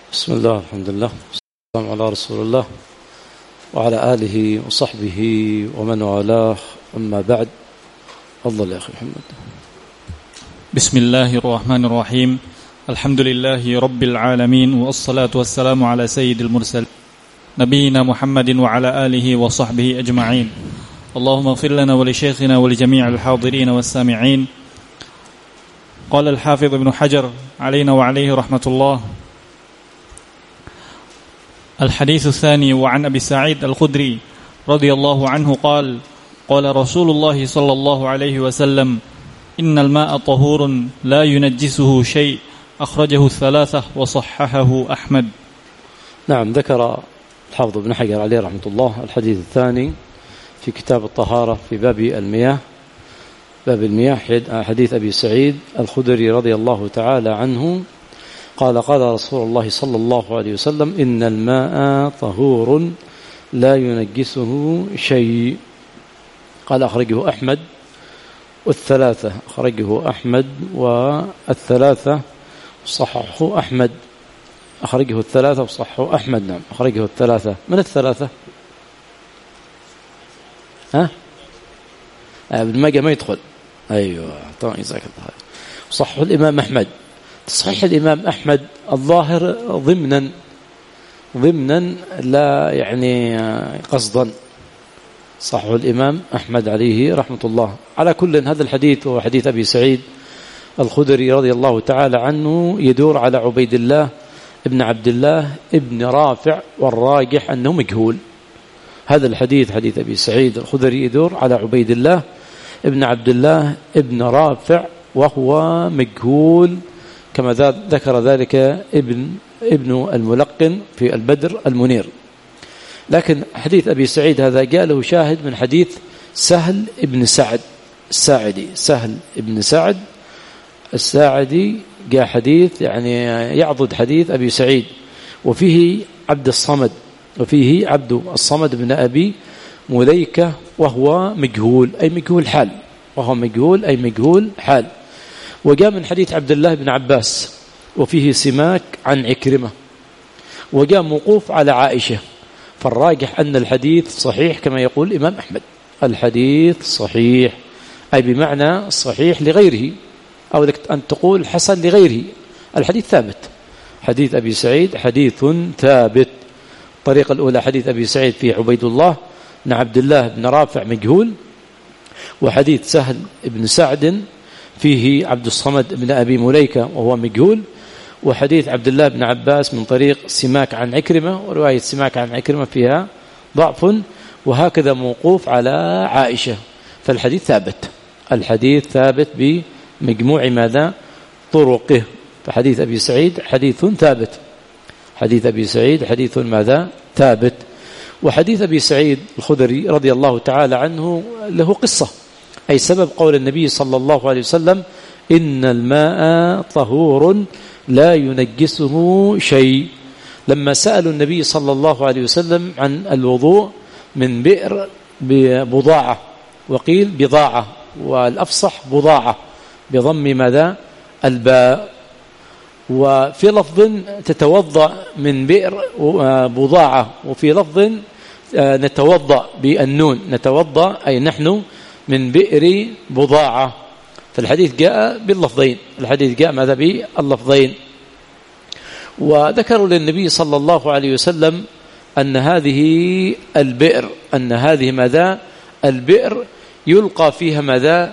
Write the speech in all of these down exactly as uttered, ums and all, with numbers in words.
بسم الله الحمد لله والسلام على رسول الله وعلى آله وصحبه ومن والاه، أما بعد. تفضل يا أخي محمد. بسم الله الرحمن الرحيم. الحمد لله رب العالمين، والصلاة والسلام على سيد المرسل نبينا محمد وعلى آله وصحبه أجمعين. اللهم اغفر لنا ولشيخنا ولجميع الحاضرين والسامعين. قال الحافظ ابن حجر علينا وعليه رحمة الله: الحديث الثاني. وعن أبي سعيد الخدري رضي الله عنه قال: قال رسول الله صلى الله عليه وسلم: إن الماء طهور لا ينجسه شيء، أخرجه الثلاثة وصححه أحمد. نعم، ذكر الحافظ ابن حجر عليه رحمة الله الحديث الثاني في كتاب الطهارة في باب المياه، باب المياه، حديث أبي سعيد الخدري رضي الله تعالى عنه قال: قال رسول الله صلى الله عليه وسلم: إن الماء طهور لا ينجسه شيء. قال: أخرجه أحمد والثلاثة، أخرجه أحمد والثلاثة صححه أحمد، أخرجه الثلاثة وصححه أحمد. نعم، أخرجه الثلاثة. من الثلاثة؟ ها؟ ابن ماجه ما يدخل. أيوة، طبعا يجزاك الله. صححه الإمام أحمد. تصحيح الإمام أحمد الظاهر ضمنا ضمنا لا يعني قصدا، صححه الإمام أحمد عليه رحمة الله. على كل، هذا الحديث هو حديث أبي سعيد الخدري رضي الله تعالى عنه، يدور على عبيد الله ابن عبد الله ابن رافع، والراجح أنه مجهول. هذا الحديث حديث أبي سعيد الخدري يدور على عبيد الله ابن عبد الله ابن رافع، وهو مجهول كما ذكر ذلك ابن ابن الملقن في البدر المنير. لكن حديث أبي سعيد هذا جاء له شاهد من حديث سهل ابن سعد الساعدي. سهل ابن سعد الساعدي جاء حديث يعني يعضد حديث أبي سعيد، وفيه عبد الصمد وفيه عبد الصمد بن أبي مليكة، وهو مجهول أي مجهول حال وهو مجهول أي مجهول حال. وجاء من حديث عبد الله بن عباس، وفيه سماك عن عكرمة، وجاء موقوف على عائشة. فالراجح أن الحديث صحيح كما يقول الإمام أحمد، الحديث صحيح أي بمعنى صحيح لغيره، أو أن تقول حسن لغيره. الحديث ثابت، حديث أبي سعيد حديث ثابت. الطريقة الأولى حديث أبي سعيد في عبيد الله بن عبد الله بن رافع مجهول، وحديث سهل بن سعد فيه عبد الصمد بن أبي مليكة وهو مجهول، وحديث عبد الله بن عباس من طريق سماك عن عكرمة، ورواية سماك عن عكرمة فيها ضعف، وهكذا موقوف على عائشة. فالحديث ثابت، الحديث ثابت بمجموع ماذا؟ طرقه. فحديث أبي سعيد حديث ثابت، حديث أبي سعيد حديث ماذا؟ ثابت. وحديث أبي سعيد الخدري رضي الله تعالى عنه له قصة، أي سبب قول النبي صلى الله عليه وسلم: إن الماء طهور لا ينجسه شيء. لما سألوا النبي صلى الله عليه وسلم عن الوضوء من بئر ببضاعة، وقيل بضاعة، والأفصح بضاعة بضم ماذا؟ الباء. وفي لفظ تتوضأ من بئر بضاعة، وفي لفظ نتوضأ بالنون، نتوضأ أي نحن من بئر بضاعة. فالحديث جاء باللفظين، الحديث جاء ماذا؟ باللفظين. وذكروا للنبي صلى الله عليه وسلم أن هذه البئر أن هذه ماذا؟ البئر يلقى فيها ماذا؟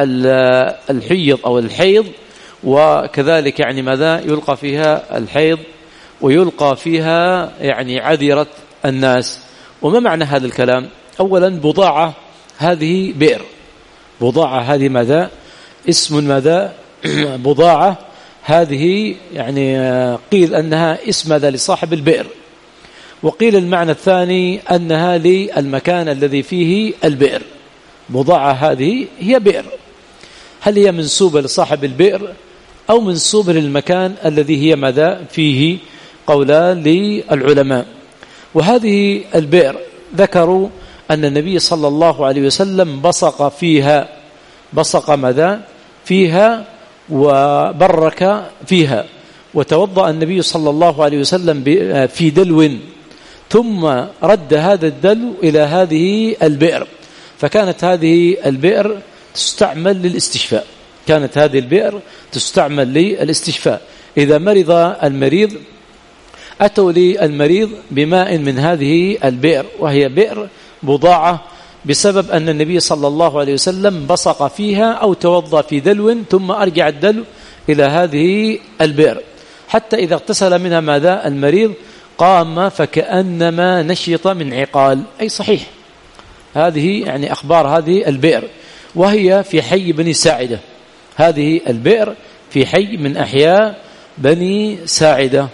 الحيض أو الحيض، وكذلك يعني ماذا؟ يلقى فيها الحيض، ويلقى فيها يعني عذرة الناس. وما معنى هذا الكلام؟ أولا، بضاعة هذه بئر، بضاعة هذه ماذا؟ اسم ماذا؟ بضاعة هذه يعني قيل أنها اسم ماذا؟ لصاحب البئر. وقيل المعنى الثاني أنها للمكان الذي فيه البئر. بضاعة هذه هي بئر، هل هي منسوبة لصاحب البئر أو منسوبة للمكان الذي هي ماذا؟ فيه؟ قولان للعلماء. وهذه البئر ذكروا أن النبي صلى الله عليه وسلم بصق فيها، بصق ماذا؟ فيها وبرك فيها، وتوضأ النبي صلى الله عليه وسلم في دلو ثم رد هذا الدلو إلى هذه البئر، فكانت هذه البئر تستعمل للاستشفاء، كانت هذه البئر تستعمل للاستشفاء. إذا مرض المريض أتوا للمريض بماء من هذه البئر، وهي بئر بضاعة، بسبب أن النبي صلى الله عليه وسلم بصق فيها أو توضأ في دلو ثم أرجع الدلو إلى هذه البئر، حتى إذا اغتسل منها ماذا المريض قام فكأنما نشط من عقال، أي صحيح. هذه يعني أخبار هذه البئر، وهي في حي بني ساعدة. هذه البئر في حي من أحياء بني ساعدة.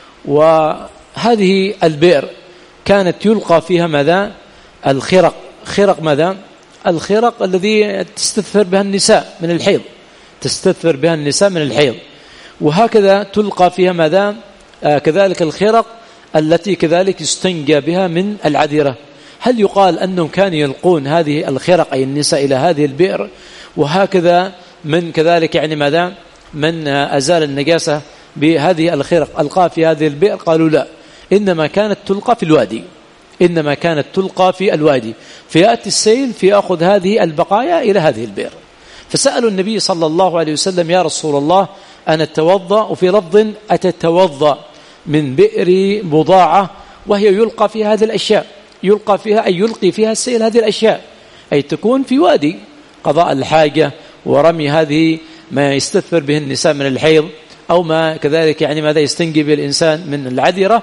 وهذه البئر كانت يلقى فيها ماذا الخرق. خرق ماذا الخرق الذي تستثفر بها النساء من الحيض، تستثفر بها النساء من الحيض. وهكذا تلقى فيها ماذا آه كذلك الخرق التي كذلك يستنجى بها من العذرة. هل يقال أنهم كانوا يلقون هذه الخرق أي النساء إلى هذه البئر، وهكذا من كذلك يعني ماذا من أزال النجاسة بهذه الخرق ألقى في هذه البئر؟ قالوا لا، إنما كانت تلقى في الوادي، إنما كانت تلقى في الوادي، فيأتي السيل فيأخذ هذه البقايا إلى هذه البئر. فسألوا النبي صلى الله عليه وسلم يا رسول الله أنا أتوضأ، وفي لفظ أتتوضأ من بئر بضاعة وهي يلقى فيها هذه الأشياء، يلقى فيها أي يلقي فيها السيل هذه الأشياء، أي تكون في وادي قضاء الحاجة ورمي هذه ما يستثمر به النساء من الحيض، أو ما كذلك يعني ماذا يستنجي به الإنسان من العذرة،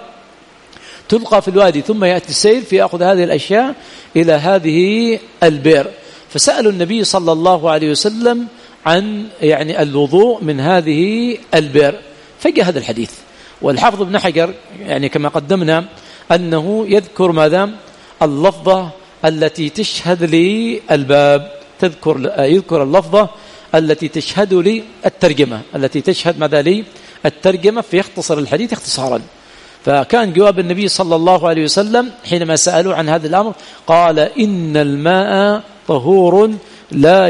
تلقى في الوادي ثم يأتي السيل فيأخذ هذه الأشياء إلى هذه البئر. فسألوا النبي صلى الله عليه وسلم عن يعني الوضوء من هذه البئر، فجاء هذا الحديث. والحافظ ابن حجر يعني كما قدمنا أنه يذكر ماذا اللفظة التي تشهد للباب، تذكر يذكر اللفظة التي تشهد للترجمة، التي تشهد ماذا لي الترجمة، فيختصر الحديث اختصارا. فكان جواب النبي صلى الله عليه وسلم حينما سألوا عن هذا الأمر قال إن الماء طهور لا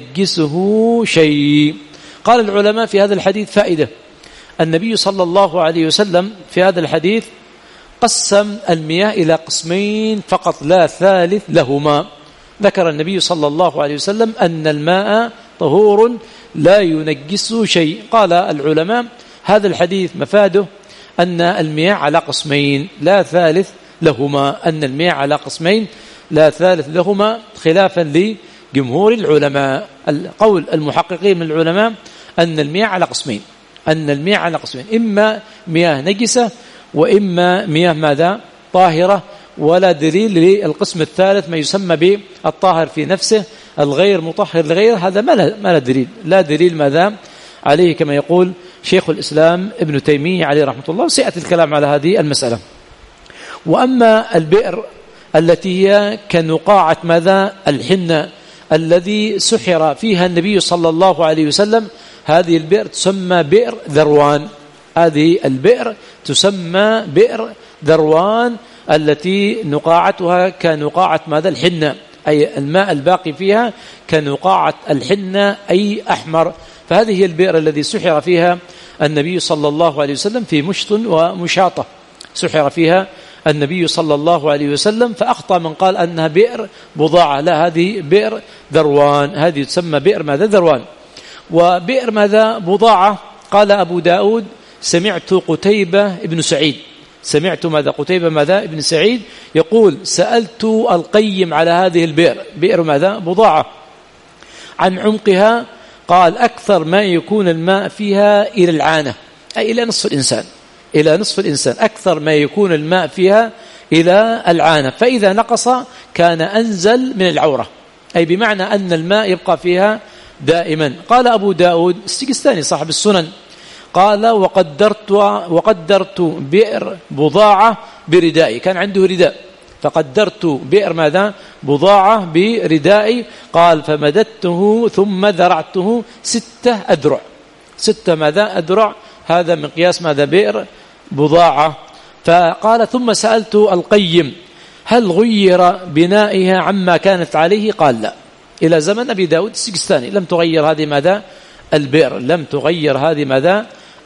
ينجسه شيء. قال العلماء في هذا الحديث فائدة، النبي صلى الله عليه وسلم في هذا الحديث قسم المياه إلى قسمين فقط لا ثالث لهما. ذكر النبي صلى الله عليه وسلم أن الماء طهور لا ينجسه شيء. قال العلماء هذا الحديث مفاده أن المياه على قسمين لا ثالث لهما، أن المياه على قسمين لا ثالث لهما، خلافا لجمهور العلماء. القول المحققين من العلماء أن المياه على قسمين، أن المياه على قسمين، إما مياه نجسة وإما مياه ماذا طاهرة، ولا دليل للقسم الثالث ما يسمى بالطاهر في نفسه الغير مطهر لغيره، هذا ما له ما له دليل، لا دليل ماذا عليه كما يقول شيخ الإسلام ابن تيمية عليه رحمة الله، سيأتي الكلام على هذه المسألة. وأما البئر التي هي كنقاعة ماذا الحنة الذي سحر فيها النبي صلى الله عليه وسلم، هذه البئر تسمى بئر ذروان، هذه البئر تسمى بئر ذروان التي نقاعتها كنقاعة ماذا الحنة، أي الماء الباقي فيها كنقاعة الحنة أي أحمر. فهذه هي البئر الذي سحر فيها النبي صلى الله عليه وسلم في مشط ومشاطة، سحر فيها النبي صلى الله عليه وسلم، فأخطأ من قال أنها بئر بضاعة، لا هذه بئر ذروان، هذه تسمى بئر ماذا ذروان. وبئر ماذا بضاعة قال أبو داود سمعت قتيبة ابن سعيد، سمعت ماذا قتيبة ماذا ابن سعيد يقول سألت القيم على هذه البئر، بئر ماذا بضاعة، عن عمقها، قال أكثر ما يكون الماء فيها إلى العانة، أي إلى نصف الإنسان، إلى نصف الإنسان، أكثر ما يكون الماء فيها إلى العانة، فإذا نقص كان أنزل من العورة، أي بمعنى أن الماء يبقى فيها دائما. قال أبو داود السجستاني صاحب السنن قال وقدرت, وقدرت بئر بضاعة بردائي، كان عنده رداء، فقدرت بئر ماذا بضاعة بردائي، قال فمددته ثم ذرعته ستة أذرع، ستة ماذا أذرع، هذا من قياس ماذا بئر بضاعة. فقال ثم سألت القيم هل غير بنائها عما كانت عليه، قال لا، إلى زمن أبي داود السجستاني لم تغير هذه ماذا البئر، لم تغير هذه ماذا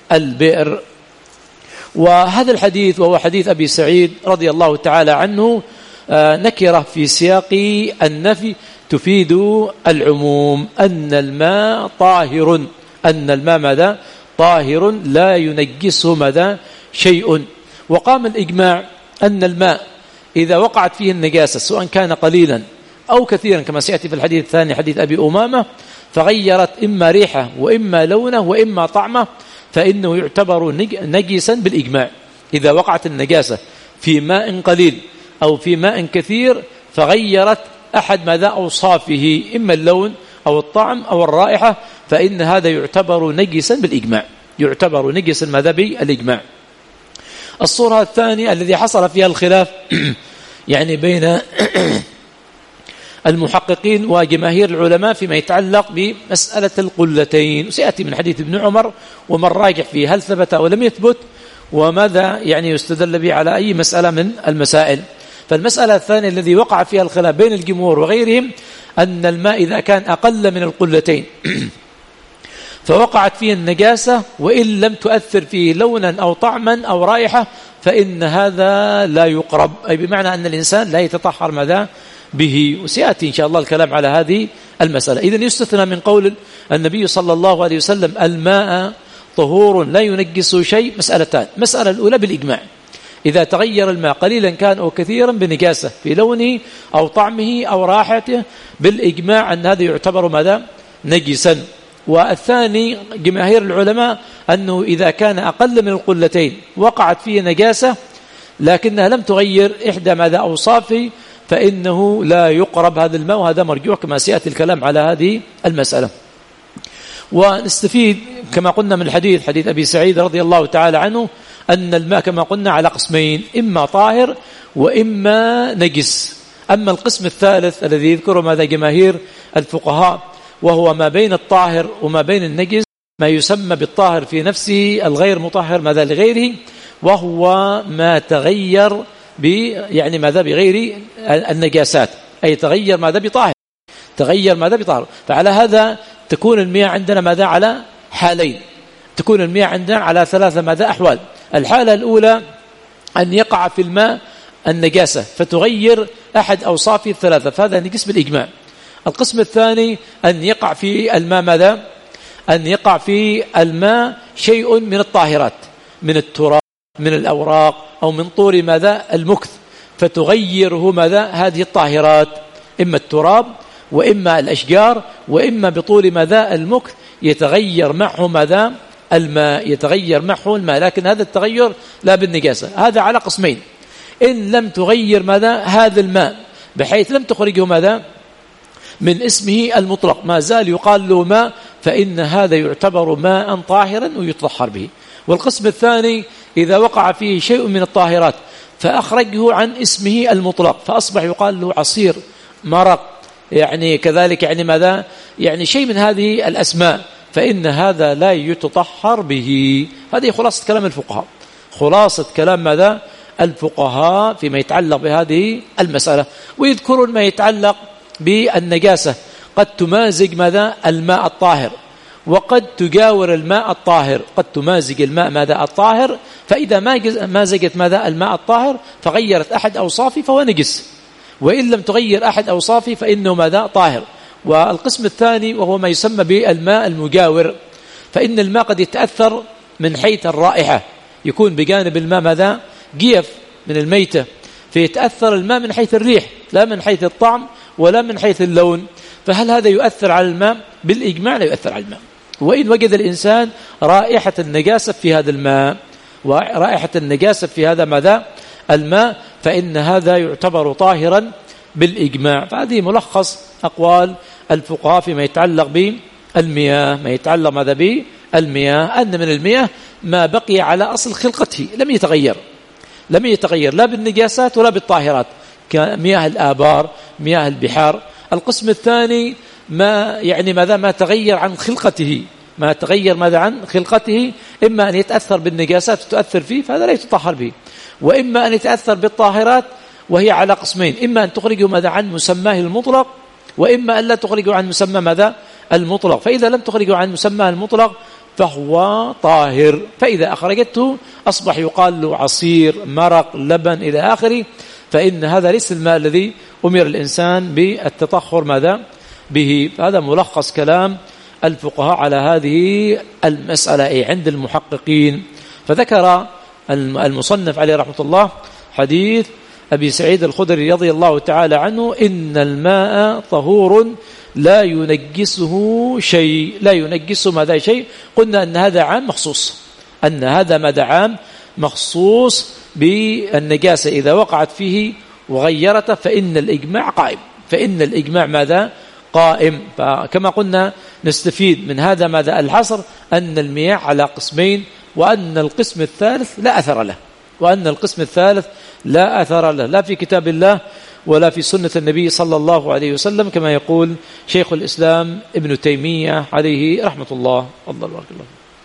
البئر. وهذا الحديث وهو حديث أبي سعيد رضي الله تعالى عنه نكرة في سياق النفي تفيد العموم، أن الماء طاهر، أن الماء ماذا؟ طاهر لا ينجسه ماذا؟ شيء. وقام الإجماع أن الماء إذا وقعت فيه النجاسة سواء كان قليلا أو كثيرا كما سيأتي في الحديث الثاني حديث أبي أمامة فغيرت إما ريحه وإما لونه وإما طعمه فإنه يعتبر نجسا بالإجماع. إذا وقعت النجاسة في ماء قليل أو في ماء كثير فغيرت أحد ماذا أوصافه إما اللون أو الطعم أو الرائحة فإن هذا يعتبر نجسا بالإجماع، يعتبر نجسا ماذا بالإجماع. الصورة الثانية الذي حصل فيها الخلاف يعني بين المحققين وجماهير العلماء فيما يتعلق بمسألة القلتين، وسيأتي من حديث ابن عمر ومن راجح فيه هل ثبت أو لم يثبت وماذا يعني يستدل به على أي مسألة من المسائل. فالمسألة الثانية الذي وقع فيها الخلاف بين الجمهور وغيرهم أن الماء إذا كان أقل من القلتين فوقعت فيه النجاسة وإن لم تؤثر فيه لونا أو طعما أو رائحة فإن هذا لا يقرب، أي بمعنى أن الإنسان لا يتطهر ماذا به. وسيأتي إن شاء الله الكلام على هذه المسألة. إذن يستثنى من قول النبي صلى الله عليه وسلم الماء طهور لا ينجس شيء مسألتان. مسألة الأولى بالإجماع، إذا تغير الماء قليلا كان أو كثيرا بنجاسة في لونه أو طعمه أو راحته بالإجماع أن هذا يعتبر ماذا نجسا. والثاني جماهير العلماء أنه إذا كان أقل من القلتين وقعت فيه نجاسة لكنها لم تغير إحدى ماذا أوصافه فإنه لا يقرب هذا الماء، وهذا مرجوح كما سيأتي الكلام على هذه المسألة. ونستفيد كما قلنا من الحديث حديث أبي سعيد رضي الله تعالى عنه أن الماء كما قلنا على قسمين، إما طاهر وإما نجس. أما القسم الثالث الذي يذكره ماذا جماهير الفقهاء وهو ما بين الطاهر وما بين النجس، ما يسمى بالطاهر في نفسه الغير مطهر ماذا لغيره، وهو ما تغير ب يعني ماذا بغير النجاسات، أي تغير ماذا بطاهر، تغير ماذا بطاهر. فعلى هذا تكون المياه عندنا ماذا على حالين، تكون المياه عندنا على ثلاثة ماذا أحوال. الحالة الأولى أن يقع في الماء النجاسة فتغير أحد أوصافه الثلاثة فهذا نجس بالإجماع. القسم الثاني أن يقع في الماء ماذا أن يقع في الماء شيء من الطاهرات، من التراب من الأوراق أو من طور ماذا المكث فتغيره ماذا هذه الطاهرات، إما التراب وإما الأشجار وإما بطول ماذا المكث يتغير معه ماذا الماء، يتغير معه الماء، لكن هذا التغير لا بالنجاسة. هذا على قسمين، إن لم تغير ماذا هذا الماء بحيث لم تخرجه ماذا من اسمه المطلق ما زال يقال له ماء فإن هذا يعتبر ماء طاهرا ويتطهر به. والقسم الثاني إذا وقع فيه شيء من الطاهرات فأخرجه عن اسمه المطلق فأصبح يقال له عصير مرق يعني كذلك يعني ماذا يعني شيء من هذه الأسماء فإن هذا لا يتطهر به. هذه خلاصة كلام الفقهاء، خلاصة كلام ماذا الفقهاء فيما يتعلق بهذه المسألة. ويذكرون ما يتعلق بالنجاسة قد تمازج ماذا الماء الطاهر وقد تجاور الماء الطاهر، قد تمازج الماء ماذا الطاهر فإذا مازجت ماذا الماء الطاهر فغيرت أحد أوصافه فهو نجس، وإن لم تغير أحد أوصافه فإنه ماذا طاهر. والقسم الثاني وهو ما يسمى بالماء المجاور، فإن الماء قد يتأثر من حيث الرائحة، يكون بجانب الماء ماذا جيف من الميتة فيتأثر الماء من حيث الريح لا من حيث الطعم ولا من حيث اللون، فهل هذا يؤثر على الماء؟ بالإجماع لا يؤثر على الماء. وإن وجد الإنسان رائحة النجاسة في هذا الماء ورائحة النجاسة في هذا ماذا الماء فإن هذا يعتبر طاهرا بالإجماع. فهذه ملخص أقوال الفقهاء فيما يتعلق بالمياه، ما يتعلق ماذا بالمياه أن من المياه ما بقي على أصل خلقته لم يتغير، لم يتغير لا بالنجاسات ولا بالطاهرات كمياه الآبار مياه البحار. القسم الثاني ما يعني ماذا ما تغير عن خلقته، ما تغير ماذا عن خلقته، إما أن يتأثر بالنجاسات وتؤثر فيه فهذا لا يتطهر به، وإما أن يتأثر بالطاهرات وهي على قسمين، إما أن تخرجه ماذا عن مسماه المطلق وإما أن لا تخرجه عن مسمى ماذا المطلق. فإذا لم تخرجه عن مسماه المطلق فهو طاهر، فإذا أخرجته أصبح يقال له عصير، مرق، لبن إلى آخره، فإن هذا ليس الماء الذي أمر الإنسان بالتطهر ماذا به. هذا ملخص كلام الفقهاء على هذه المسألة أي عند المحققين. فذكر المصنف عليه رحمة الله حديث أبي سعيد الخدري رضي الله تعالى عنه: إن الماء طهور لا ينجسه شيء، لا ينجسه ماذا شيء. قلنا أن هذا عام مخصوص، أن هذا ماذا عام مخصوص بالنجاسة إذا وقعت فيه وغيرته، فإن الإجماع قائم، فإن الإجماع ماذا قائم. فكما قلنا نستفيد من هذا ماذا الحصر، أن المياه على قسمين، وأن القسم الثالث لا أثر له، وأن القسم الثالث لا أثر له لا في كتاب الله ولا في سنة النبي صلى الله عليه وسلم، كما يقول شيخ الإسلام ابن تيمية عليه رحمة الله. الله بارك الله.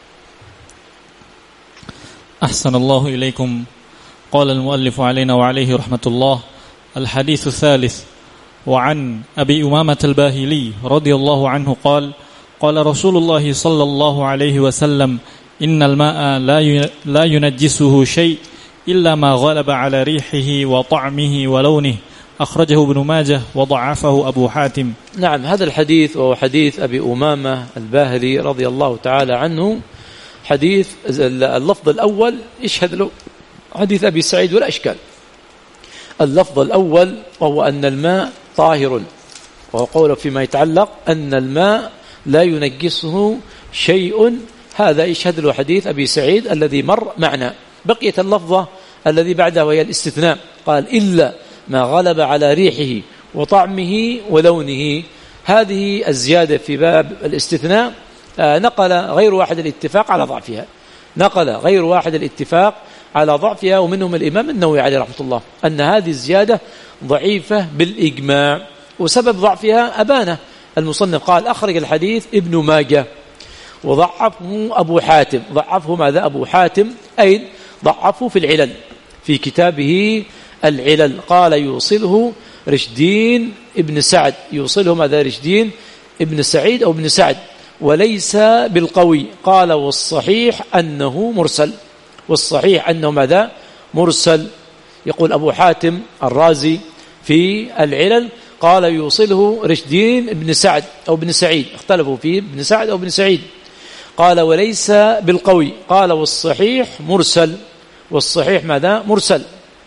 أحسن الله إليكم. قال المؤلف علينا وعليه رحمة الله: الحديث الثالث: وعن أبي أمامة الباهلي رضي الله عنه قال: قال رسول الله صلى الله عليه وسلم: إن الماء لا ينجسه شيء إلا ما غلب على ريحه وطعمه ولونه. أخرجه ابن ماجه وضعفه أبو حاتم. نعم، هذا الحديث وهو حديث أبي أمامة الباهلي رضي الله تعالى عنه. حديث اللفظ الأول يشهد له حديث أبي سعيد ولا إشكال. اللفظ الأول وهو أن الماء طاهر، وهو قوله فيما يتعلق أن الماء لا ينجسه شيء، هذا يشهد له حديث أبي سعيد الذي مر معنا. بقية اللفظة الذي بعده وهي الاستثناء، قال: إلا ما غلب على ريحه وطعمه ولونه. هذه الزيادة في باب الاستثناء نقل غير واحد الاتفاق على ضعفها، نقل غير واحد الاتفاق على ضعفها، ومنهم الإمام النووي عليه رحمة الله، أن هذه الزيادة ضعيفة بالإجماع. وسبب ضعفها أبانه المصنف، قال: أخرج الحديث ابن ماجه وضعفه أبو حاتم. ضعفه ماذا أبو حاتم؟ أي ضعفه في العلل، في كتابه العلل. قال: يوصله رشدين ابن سعد، يوصله ماذا رشدين ابن سعيد أو ابن سعد، وليس بالقوي. قال: والصحيح أنه مرسل، والصحيح أنه ماذا مرسل. يقول أبو حاتم الرازي في العلل، قال: يوصله رشدين ابن سعد أو ابن سعيد، اختلفوا فيه ابن سعد أو ابن سعيد. قال: وليس بالقوي. قال: والصحيح مرسل، والصحيح ماذا مرسل.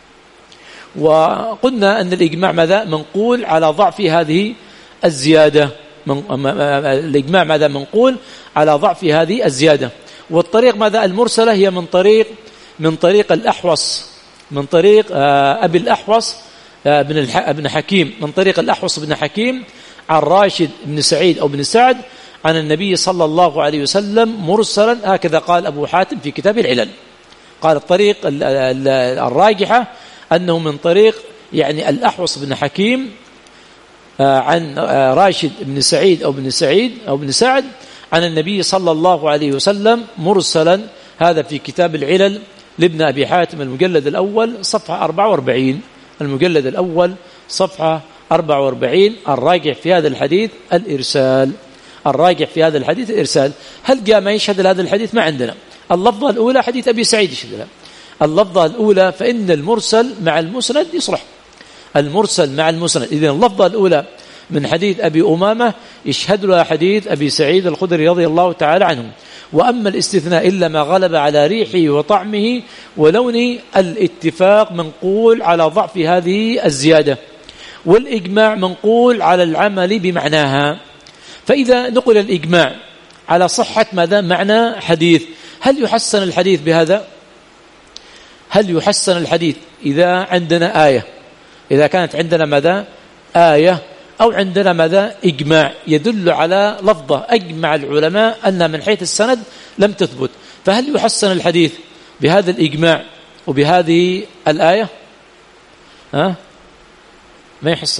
وقلنا أن الإجماع ماذا منقول على ضعف هذه الزيادة، من الإجماع ماذا منقول على ضعف هذه الزيادة. والطريق ماذا المرسلة هي من طريق من طريق الأحوص، من طريق أبي الأحوص بن ابن حكيم، من طريق الأحوص بن حكيم عن راشد بن سعيد أو بن سعد عن النبي صلى الله عليه وسلم مرسلا. هكذا قال أبو حاتم في كتاب العلل. قال: الطريق الراجحة أنه من طريق يعني الأحوص بن حكيم عن راشد بن سعيد أو بن سعيد أو بن سعد عن النبي صلى الله عليه وسلم مرسلا. هذا في كتاب العلل لابن أبي حاتم المجلد الأول صفحة أربعة وأربعين، المجلد الأول صفحة أربعة وأربعين. الراجح في هذا الحديث الإرسال، الراجح في هذا الحديث الإرسال. هل جاء ما يشهد هذا الحديث؟ ما عندنا. اللفظة الأولى حديث أبي سعيد يشهد لها، اللفظة الأولى، فإن المرسل مع المسند يصلح، المرسل مع المسند. إذن اللفظة الأولى من حديث أبي أمامة يشهد لها حديث أبي سعيد الخدري رضي الله تعالى عنه. وأما الاستثناء إلا ما غلب على ريحه وطعمه ولونه، الاتفاق منقول على ضعف هذه الزيادة، والإجماع منقول على العمل بمعناها. فإذا نقل الإجماع على صحة ماذا معنى حديث، هل يحسن الحديث بهذا؟ هل يحسن الحديث إذا عندنا آية، إذا كانت عندنا ماذا آية، أو عندنا ماذا إجماع يدل على لفظة أجمع العلماء أن من حيث السند لم تثبت، فهل يحسن الحديث بهذا الإجماع وبهذه الآية؟ ها؟ ما يحسن.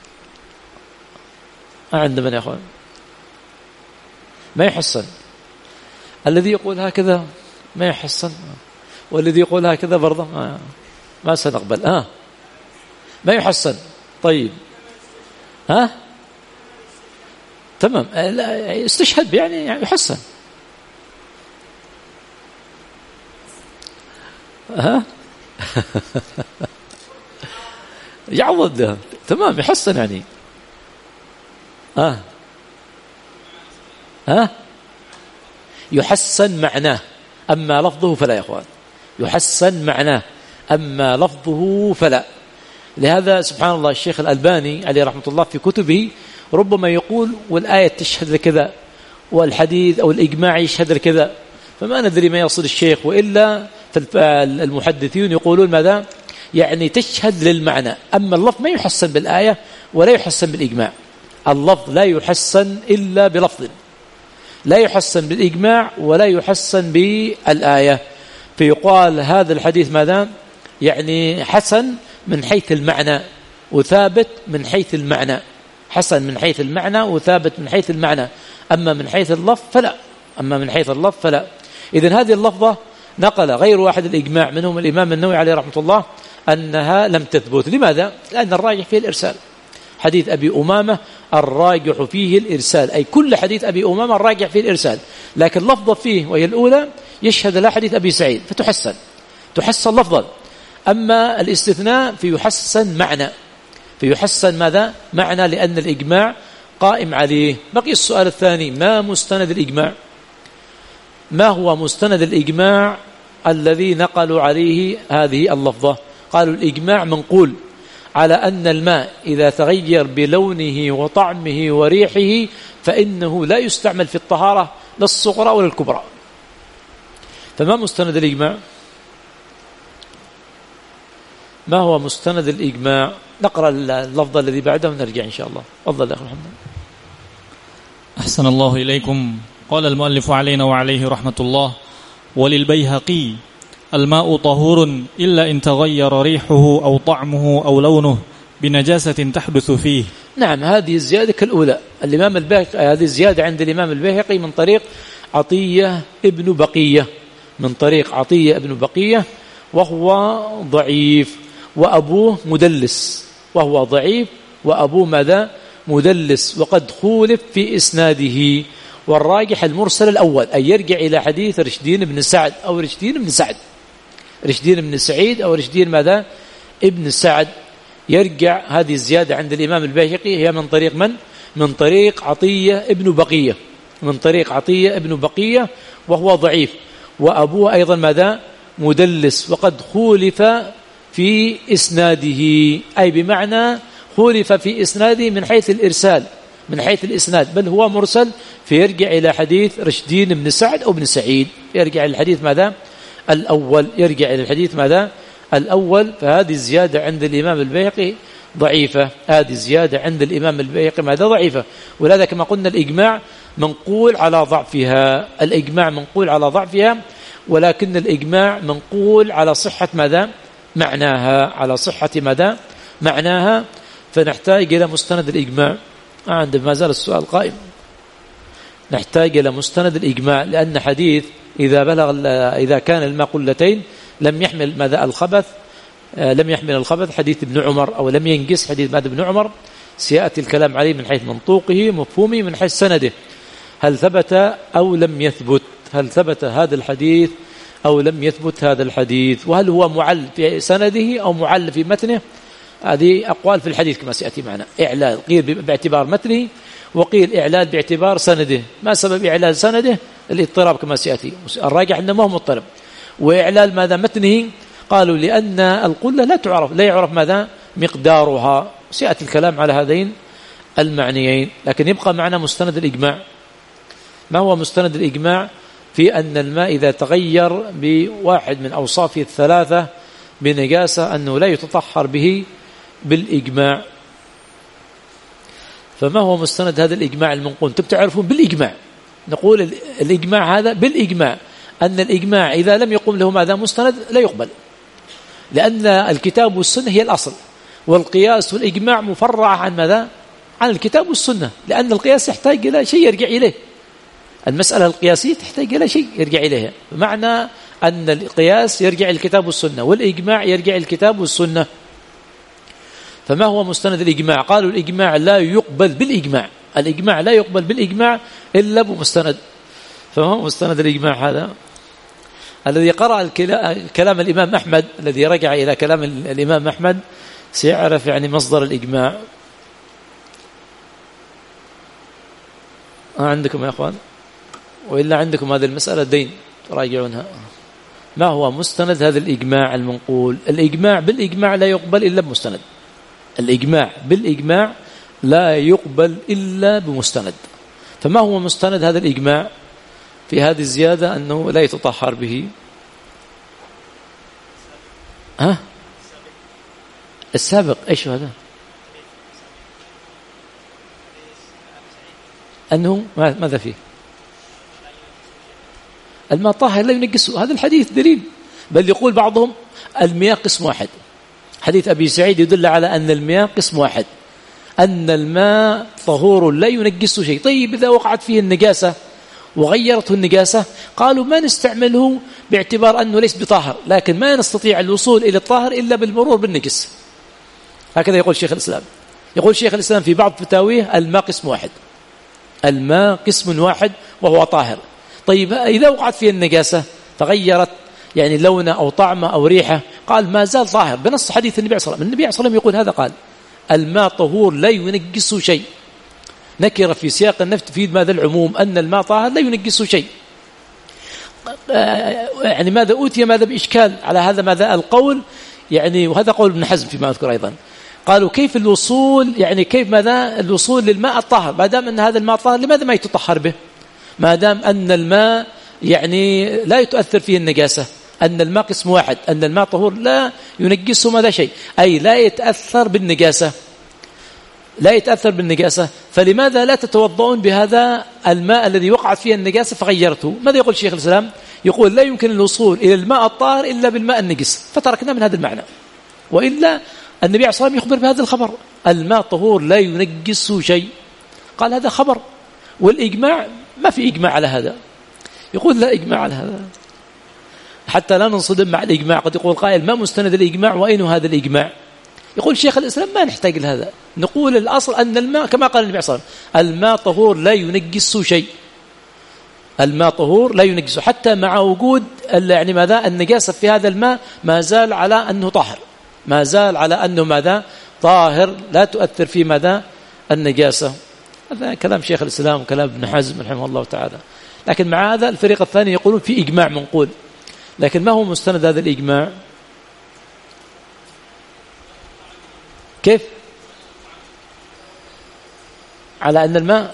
ما عندنا يا أخوان، ما يحسن. الذي يقول هكذا ما يحسن، والذي يقول هكذا برضه ما سنقبل. ها؟ ما يحسن. طيب، ها؟ تمام، استشهد يعني يحسن. ها يعوض ده تمام يحسن يعني ها ها يحسن معناه أما لفظه فلا يا أخوان يحسن معناه أما لفظه فلا. لهذا سبحان الله الشيخ الألباني عليه رحمة الله في كتبه ربما يقول والآية تشهد لكذا والحديث أو الإجماع يشهد لكذا، فما ندري ما يصل الشيخ، وإلا المحدثين يقولون ماذا يعني تشهد للمعنى، أما اللفظ ما يحسن بالآية ولا يحسن بالإجماع. اللفظ لا يحسن إلا بلفظ، لا يحسن بالإجماع ولا يحسن بالآية. فيقال هذا الحديث ماذا يعني حسن من حيث المعنى وثابت من حيث المعنى، حسن من حيث المعنى وثابت من حيث المعنى، أما من حيث اللفظ فلا، أما من حيث اللفظ فلا. إذن هذه اللفظة نقل غير واحد الإجماع منهم الإمام النووي عليه رحمة الله أنها لم تثبت. لماذا؟ لأن الراجح فيه الإرسال. حديث أبي أمامة الراجح فيه الإرسال، أي كل حديث أبي أمامة الراجح فيه الإرسال، لكن لفظة فيه وهي الأولى يشهد لها حديث أبي سعيد فتحسن، تحسن لفظا. أما الاستثناء فيحسن معنى، فيحسن ماذا؟ معنى، لأن الإجماع قائم عليه. بقي السؤال الثاني، ما مستند الإجماع؟ ما هو مستند الإجماع الذي نقلوا عليه هذه اللفظة؟ قالوا الإجماع منقول على أن الماء إذا تغير بلونه وطعمه وريحه فإنه لا يستعمل في الطهارة لا الصغرى ولا الكبرى. فما مستند الإجماع؟ ما هو مستند الإجماع؟ نقرأ اللفظ الذي بعده ونرجع إن شاء الله. تفضل يا أخي محمد. أحسن الله إليكم. قال المؤلف علينا وعليه رحمة الله: وللبيهقي الماء طهور إلا إن تغير ريحه أو طعمه أو لونه بنجاسة تحدث فيه. نعم، هذه الزيادة كالأولى. الإمام البيهقي هذه الزيادة عند الإمام البيهقي من طريق عطية ابن بقية، من طريق عطية ابن بقية وهو ضعيف، وأبوه مدلس، وهو ضعيف وأبوه ماذا؟ مدلس، وقد خولف في إسناده. والراجح المرسل الأول، أي يرجع إلى حديث رشدين بن سعد أو رشدين بن سعد، رشدين بن سعيد أو رشدين ماذا؟ ابن سعد. يرجع هذه الزيادة عند الإمام البيهقي هي من طريق من؟ من طريق عطية ابن بقية، من طريق عطية ابن بقية وهو ضعيف، وأبوه أيضا ماذا؟ مدلس، وقد خولف في إسناده، أي بمعنى خولف في إسناده من حيث الإرسال، من حيث الإسناد، بل هو مرسل. فيرجع إلى حديث رشدين بن سعد أو بن سعيد، يرجع إلى الحديث ماذا؟ الأول، يرجع إلى الحديث ماذا؟ الأول. فهذه الزيادة عند الإمام البيهقي ضعيفة، هذه الزيادة عند الإمام البيهقي ماذا؟ ضعيفة. ولذا كما قلنا الإجماع منقول على ضعفها، الإجماع منقول على ضعفها، ولكن الإجماع منقول على صحة ماذا؟ معناها، على صحة ماذا؟ معناها. فنحتاج إلى مستند الإجماع. عند ما زال السؤال قائم، نحتاج إلى مستند الإجماع، لأن حديث إذا بلغ إذا كان الماء قلتين لم يحمل ماذا؟ الخبث، لم يحمل الخبث، حديث ابن عمر، أو لم ينقص حديث ماذا؟ ابن عمر. سيأتي الكلام عليه من حيث منطوقه مفهومه، من حيث سنده، هل ثبت أو لم يثبت، هل ثبت هذا الحديث أو لم يثبت هذا الحديث، وهل هو معل في سنده أو معل في متنه. هذه أقوال في الحديث كما سيأتي معنا. إعلال قيل باعتبار متنه، وقيل إعلال باعتبار سنده. ما سبب إعلال سنده؟ الاضطراب كما سيأتي. الراجح أنه ما هو مضطرب. وإعلال ماذا؟ متنه، قالوا لأن القلة لا تعرف، لا يعرف ماذا؟ مقدارها. سيأتي الكلام على هذين المعنيين، لكن يبقى معنا مستند الإجماع. ما هو مستند الإجماع؟ في أن الماء إذا تغير بواحد من أوصافه الثلاثة بنجاسة أنه لا يتطهر به بالإجماع. فما هو مستند هذا الإجماع المنقول؟ أنتم تعرفون بالإجماع، نقول الإجماع هذا بالإجماع، أن الإجماع إذا لم يقوم له ماذا؟ مستند لا يقبل، لأن الكتاب والسنة هي الأصل، والقياس والإجماع مفرع عن ماذا؟ عن الكتاب والسنة، لأن القياس يحتاج إلى شيء يرجع إليه، المسألة القياسية تحتاج إلى شيء يرجع إليها، بمعنى أن القياس يرجع الكتاب والسنة، والإجماع يرجع الكتاب والسنة. فما هو مستند الإجماع؟ قالوا الإجماع لا يقبل بالإجماع، الإجماع لا يقبل بالإجماع إلا بمستند. فما هو مستند الإجماع هذا؟ الذي قرأ كلام الإمام أحمد، الذي رجع إلى كلام الإمام أحمد سيعرف يعني مصدر الإجماع. عندكم يا أخوان؟ وإلا عندكم هذه المسألة دين تراجعونها. ما هو مستند هذا الإجماع المنقول؟ الإجماع بالإجماع لا يقبل إلا بمستند. الإجماع بالإجماع لا يقبل إلا بمستند. فما هو مستند هذا الإجماع في هذه الزيادة أنه لا يتطهر به؟ ها؟ السابق إيش هذا؟ أنه ماذا فيه؟ الماء طاهر لا ينجسه، هذا الحديث دليل. بل يقول بعضهم المياه قسم واحد. حديث أبي سعيد يدل على أن المياه قسم واحد، أن الماء طهور لا ينجسه شيء. طيب إذا وقعت فيه النجاسة وغيرته النجاسة قالوا ما نستعمله باعتبار أنه ليس بطاهر، لكن ما نستطيع الوصول إلى الطاهر إلا بالمرور بالنجس. هكذا يقول شيخ الإسلام. يقول شيخ الإسلام في بعض فتاويه الماء قسم واحد، الماء قسم واحد وهو طاهر. طيب إذا وقعت فيه النجاسة فغيرت يعني لونه أو طعمه أو ريحه قال ما زال طاهر بنص حديث النبي صلى الله عليه وسلم. النبي صلى الله عليه وسلم يقول هذا، قال الماء طهور لا ينجسه شيء. نكر في سياق النفي تفيد ماذا؟ العموم، أن الماء طاهر لا ينجسه شيء. يعني ماذا أوتي ماذا بإشكال على هذا ماذا القول يعني، وهذا قول ابن حزم فيما أذكر أيضا. قالوا كيف الوصول يعني كيف ماذا الوصول للماء الطاهر ما دام أن هذا الماء طاهر لماذا ما يتطهر به ما دام أن الماء يعني لا يتأثر فيه النجاسة، أن الماء قسم واحد، أن الماء طهور لا ينجسه ماذا شيء، أي لا يتأثر بالنجاسة، لا يتأثر بالنجاسة. فلماذا لا تتوضؤون بهذا الماء الذي وقعت فيه النجاسة فغيرته؟ ماذا يقول شيخ الإسلام؟ يقول لا يمكن الوصول إلى الماء الطاهر إلا بالماء النجس، فتركنا من هذا المعنى. وإلا النبي عليه الصلاة والسلام يخبر بهذا الخبر، الماء طهور لا ينجسه شيء، قال هذا خبر. والإجماع ما في إجماع على هذا، يقول لا إجماع على هذا، حتى لا ننصدم مع الإجماع. قد يقول قائل ما مستند الإجماع وأين هذا الإجماع؟ يقول شيخ الإسلام ما نحتاج لهذا، نقول الأصل أن الماء كما قال النبي صلى الله عليه وسلم الماء طهور لا ينجسه شيء، الماء طهور لا ينجسه، حتى مع وجود يعني ماذا النجاسة في هذا الماء ما زال على أنه طاهر، ما زال على أنه ماذا طاهر لا تؤثر في ماذا النجاسة. هذا كلام شيخ الإسلام وكلام ابن حزم رحمه الله تعالى. لكن مع هذا الفريق الثاني يقولون في إجماع منقول، لكن ما هو مستند هذا الإجماع؟ كيف؟ على أن الماء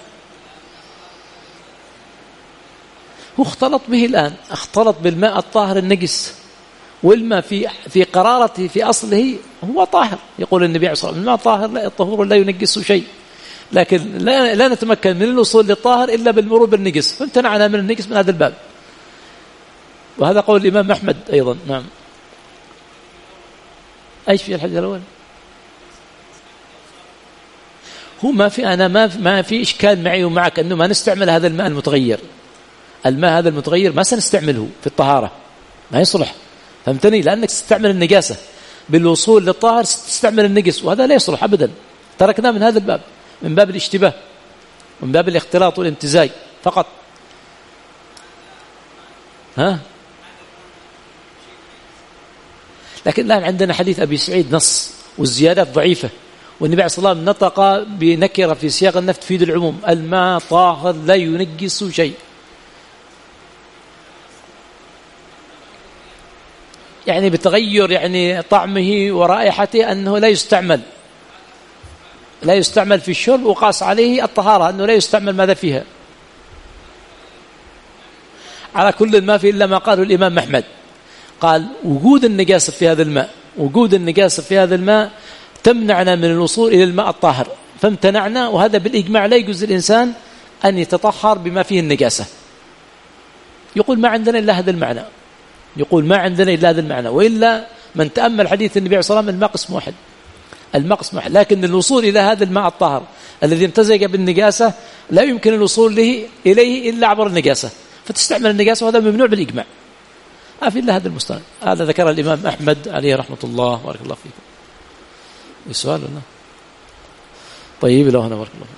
هو اختلط به الآن، اختلط بالماء الطاهر النجس، والماء في في قرارته في أصله هو طاهر. يقول النبي عليه الصلاة والسلام الماء طاهر لا الطهور لا ينجس شيء، لكن لا, لا نتمكن من الوصول للطاهر إلا بالمرور بالنجس، فامتنعنا من النجس من هذا الباب. وهذا قول الإمام أحمد أيضا. نعم. أيش في الحديث الأول؟ هو ما في أنا ما في ما في إشكال معي ومعك أنه ما نستعمل هذا الماء المتغير، الماء هذا المتغير ما سنستعمله في الطهارة، ما يصلح، فهمتني؟ لأنك تستعمل النجاسة بالوصول للطاهر تستعمل النجس، وهذا لا يصلح أبدا. تركنا من هذا الباب، من باب الاشتباه، من باب الاختلاط والامتزاج فقط. ها؟ لكن الآن عندنا حديث أبي سعيد نص والزيادات ضعيفة، والنبي عليه الصلاة والسلام نطق بنكرة في سياق النفي تفيد العموم، الماء طاهر لا ينجس شيء. يعني بتغير يعني طعمه ورائحته أنه لا يستعمل، لا يستعمل في الشرب، وقاس عليه الطهارة أنه لا يستعمل ماذا فيها. على كل ما في إلا ما قاله الإمام أحمد، قال وجود النجاسة في هذا الماء، وجود النجاسة في هذا الماء تمنعنا من الوصول إلى الماء الطاهر، فامتنعنا. وهذا بالإجماع لا يجوز الإنسان أن يتطهر بما فيه النجاسة. يقول ما عندنا إلا هذا المعنى، يقول ما عندنا إلا هذا المعنى. وإلا من تأمل حديث النبي عليه الصلاة والسلام الماء قسم واحد، الماء قسم واحد، لكن الوصول إلى هذا الماء الطاهر الذي امتزج بالنجاسة لا يمكن الوصول له إليه إلا عبر النجاسة، فتستعمل النجاسة، وهذا ممنوع بالإجماع. ما في إلا هذا المستند. هذا ذكر الإمام أحمد عليه رحمة الله. بارك الله فيكم. سؤال ولا؟ طيب لو هنا بارك الله.